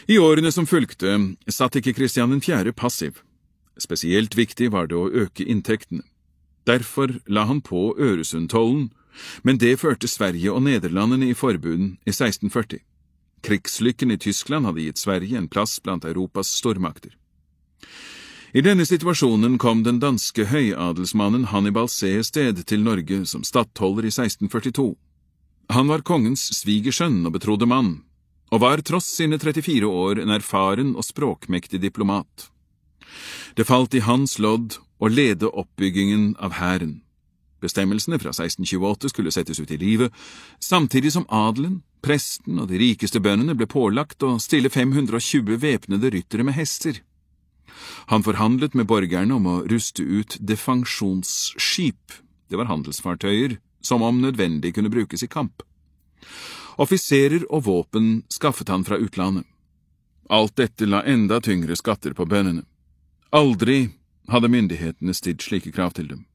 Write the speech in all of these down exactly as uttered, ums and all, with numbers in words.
I årene som fulgte, satt ikke Kristian den fjerde passiv. Spesielt viktig var det å øke inntektene. Derfor la han på Øresundtollen, men det førte Sverige og Nederlandene i forbund i seksten førti. Krigslykken i Tyskland hadde gitt Sverige en plass blant Europas stormakter. I denne situasjonen kom den danske høyadelsmannen Hannibal Sehested til Norge som stattholder i seksten førtito. Han var kongens svigersønn og betrodde mann, og var tross sine trettifire år en erfaren og språkmektig diplomat. Det falt i hans lodd å lede oppbyggingen av hæren. Bestemmelsene fra seksten tjueåtte skulle settes ut i livet, samtidig som adelen, presten og de rikeste bøndene ble pålagt å stille fem hundre og tjue væpnede ryttere med hester. Han forhandlet med borgerne om å ruste ut defangsjonsskip, det var handelsfartøyer, som om nødvendig kunne brukes i kamp. Offiserer og våpen skaffet han fra utlandet. Alt dette la enda tyngre skatter på bøndene. Aldri hadde myndighetene stilt slike krav til dem.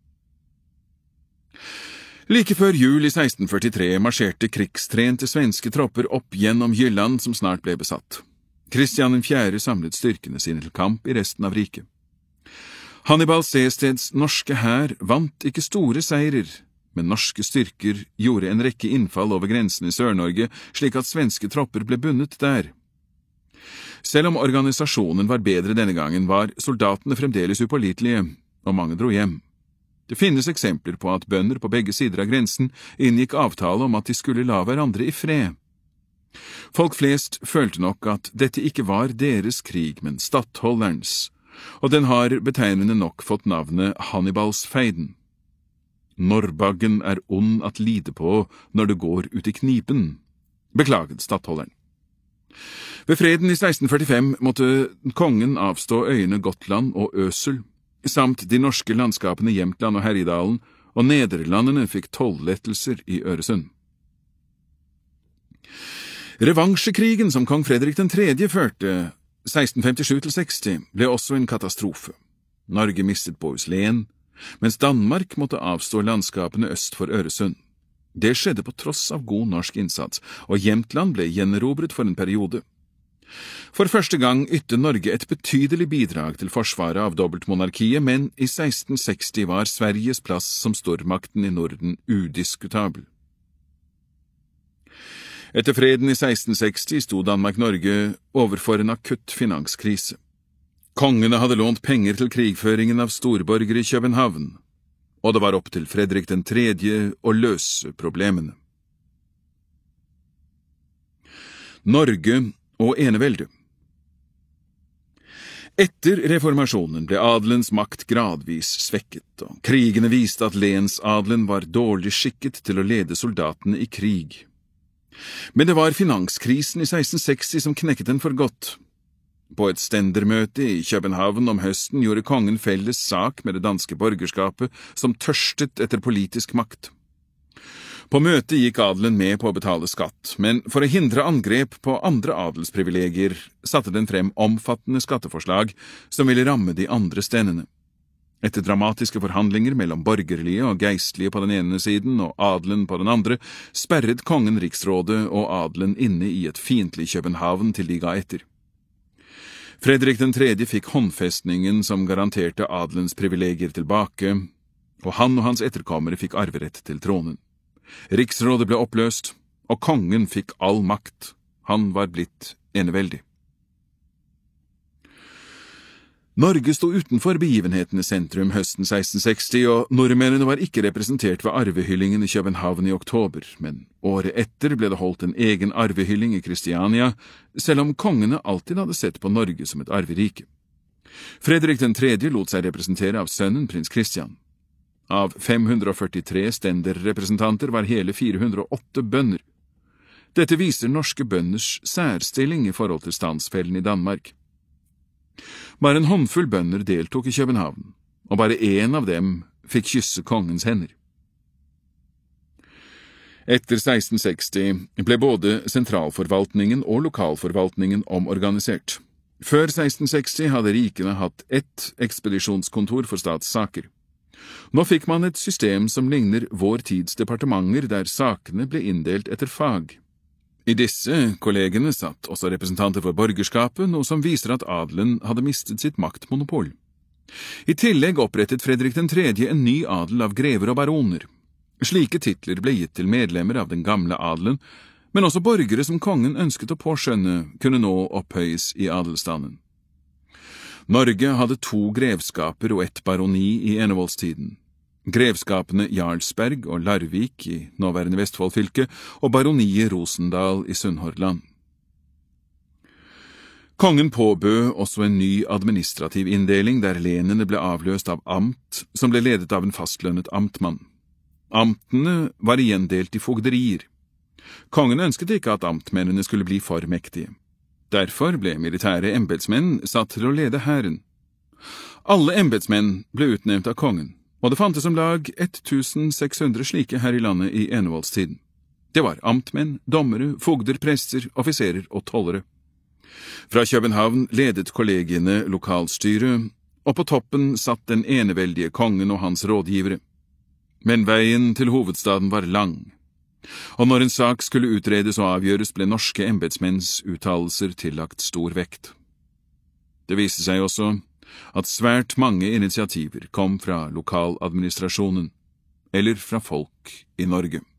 Like før jul i seksten førtitre marsjerte krigstrente svenske tropper opp gjennom Jylland som snart ble besatt. Kristian den fjerde samlet styrkene sine til kamp i resten av riket. Hannibal Sehesteds norske hær vant ikke store seirer, men norske styrker gjorde en rekke innfall over grensen i Sør-Norge, slik at svenske tropper ble bundet der. Selv om organisasjonen var bedre denne gangen, var soldatene fremdeles upålitelige, og mange dro hjem. Det finnes eksempler på at bønder på begge sider av grensen inngikk avtale om at de skulle la hverandre i fred. Folk flest følte nok at dette ikke var deres krig, men stattholderens, og den har betegnende nok fått navnet Hannibalsfeiden. Norrbaggen er ond at lide på når det går ut i knipen, beklaget stattholderen. Ved freden i seksten førtifem måtte kongen avstå øyene Gotland og Øsel, samt de norske landskapene Jämtland og Herjedalen, og Nederlandene fikk tollettelser i Øresund. Revansjekrigen som kong Fredrik den tredje førte, seksten femtisju til seksti, ble også en katastrofe. Norge mistet Bohuslän, mens Danmark måtte avstå landskapene øst for Øresund. Det skjedde på tross av god norsk innsats, og Jämtland ble gjenerobret for en periode. For første gang ytte Norge et betydelig bidrag til forsvaret av dobbeltmonarkiet, men i seksten seksti var Sveriges plass som stormakten i Norden udiskutabel. Etter freden i seksten seksti sto Danmark-Norge overfor en akutt finanskrise. Kongene hadde lånt penger til krigføringen av storborgere i København, og det var opp til Fredrik den tredje å løse problemene. Norge og enevelde. Etter reformasjonen ble adelens makt gradvis svekket, og krigene viste at lensadelen var dårlig skikket til å lede soldatene i krig. Men det var finanskrisen i seksten seksti som knekket den for godt. På et stendermøte i København om høsten gjorde kongen felles sak med det danske borgerskapet som tørstet etter politisk makt. På møtet gikk adelen med på å betale skatt, men for å hindre angrep på andre adelsprivilegier satte den frem omfattende skatteforslag som ville ramme de andre stendene. Etter dramatiske forhandlinger mellom borgerlige og geistlige på den ene siden og adelen på den andre, sperret kongen riksrådet og adelen inne i et fiendtlig København til de ga etter. Fredrik den tredje fikk håndfestningen som garanterte adelens privilegier tilbake, og han og hans etterkommere fikk arverett til tronen. Riksrådet ble oppløst, og kongen fikk all makt. Han var blitt eneveldig. Norge sto utenfor begivenhetenes sentrum høsten seksten seksti, og nordmennene var ikke representert ved arvehyllingen i København i oktober, men året etter ble det holdt en egen arvehylling i Kristiania, selv om kongene alltid hadde sett på Norge som et arverike. Fredrik den tredje lot seg representere av sønnen prins Kristian. Av fem hundre og førtitre stenderrepresentanter var hele fire hundre og åtte bønder. Dette viser norske bønders særstilling i forhold til standsfellen i Danmark. Bare en håndfull bønder deltok i København, og bare en av dem fikk kysse kongens hender. Etter seksten seksti ble både sentralforvaltningen og lokalforvaltningen omorganisert. Før seksten seksti hadde rikene hatt ett ekspedisjonskontor for statssaker. Nå fikk man et system som ligner vår tids departementer der sakene ble inndelt etter fag. I disse kollegene satt også representanter for borgerskapet, noe som viser at adelen hadde mistet sitt maktmonopol. I tillegg opprettet Fredrik den tredje en ny adel av grever og baroner. Slike titler ble gitt til medlemmer av den gamle adelen, men også borgere som kongen ønsket å påskjønne kunne nå opphøyes i adelstanden. Norge hadde to grevskaper og ett baroni i enevoldstiden. Grevskapene Jarlsberg og Larvik i nåværende Vestfold fylke og baroniet Rosendal i Sunnhordland. Kongen påbød også en ny administrativ inndeling der lenene ble avløst av amt, som ble ledet av en fastlønnet amtmann. Amtene var igjen delt i fogderier. Kongen ønsket ikke at amtmennene skulle bli for mektige. Derfor ble militære embetsmenn satt til å lede hæren. Alle embetsmenn ble utnevnt av kongen, og det fantes om lag seks hundre slike her i landet i enevoldstiden. Det var amtmenn, dommere, fogder, prester, offiserer og tollere. Fra København ledet kollegiene lokalstyret, og på toppen satt den eneveldige kongen og hans rådgivere. Men veien til hovedstaden var lang, og når en sak skulle utredes og avgjøres ble norske embetsmenns uttalelser tillagt stor vekt. Det viste seg også at svært mange initiativer kom fra lokaladministrasjonen, eller fra folk i Norge.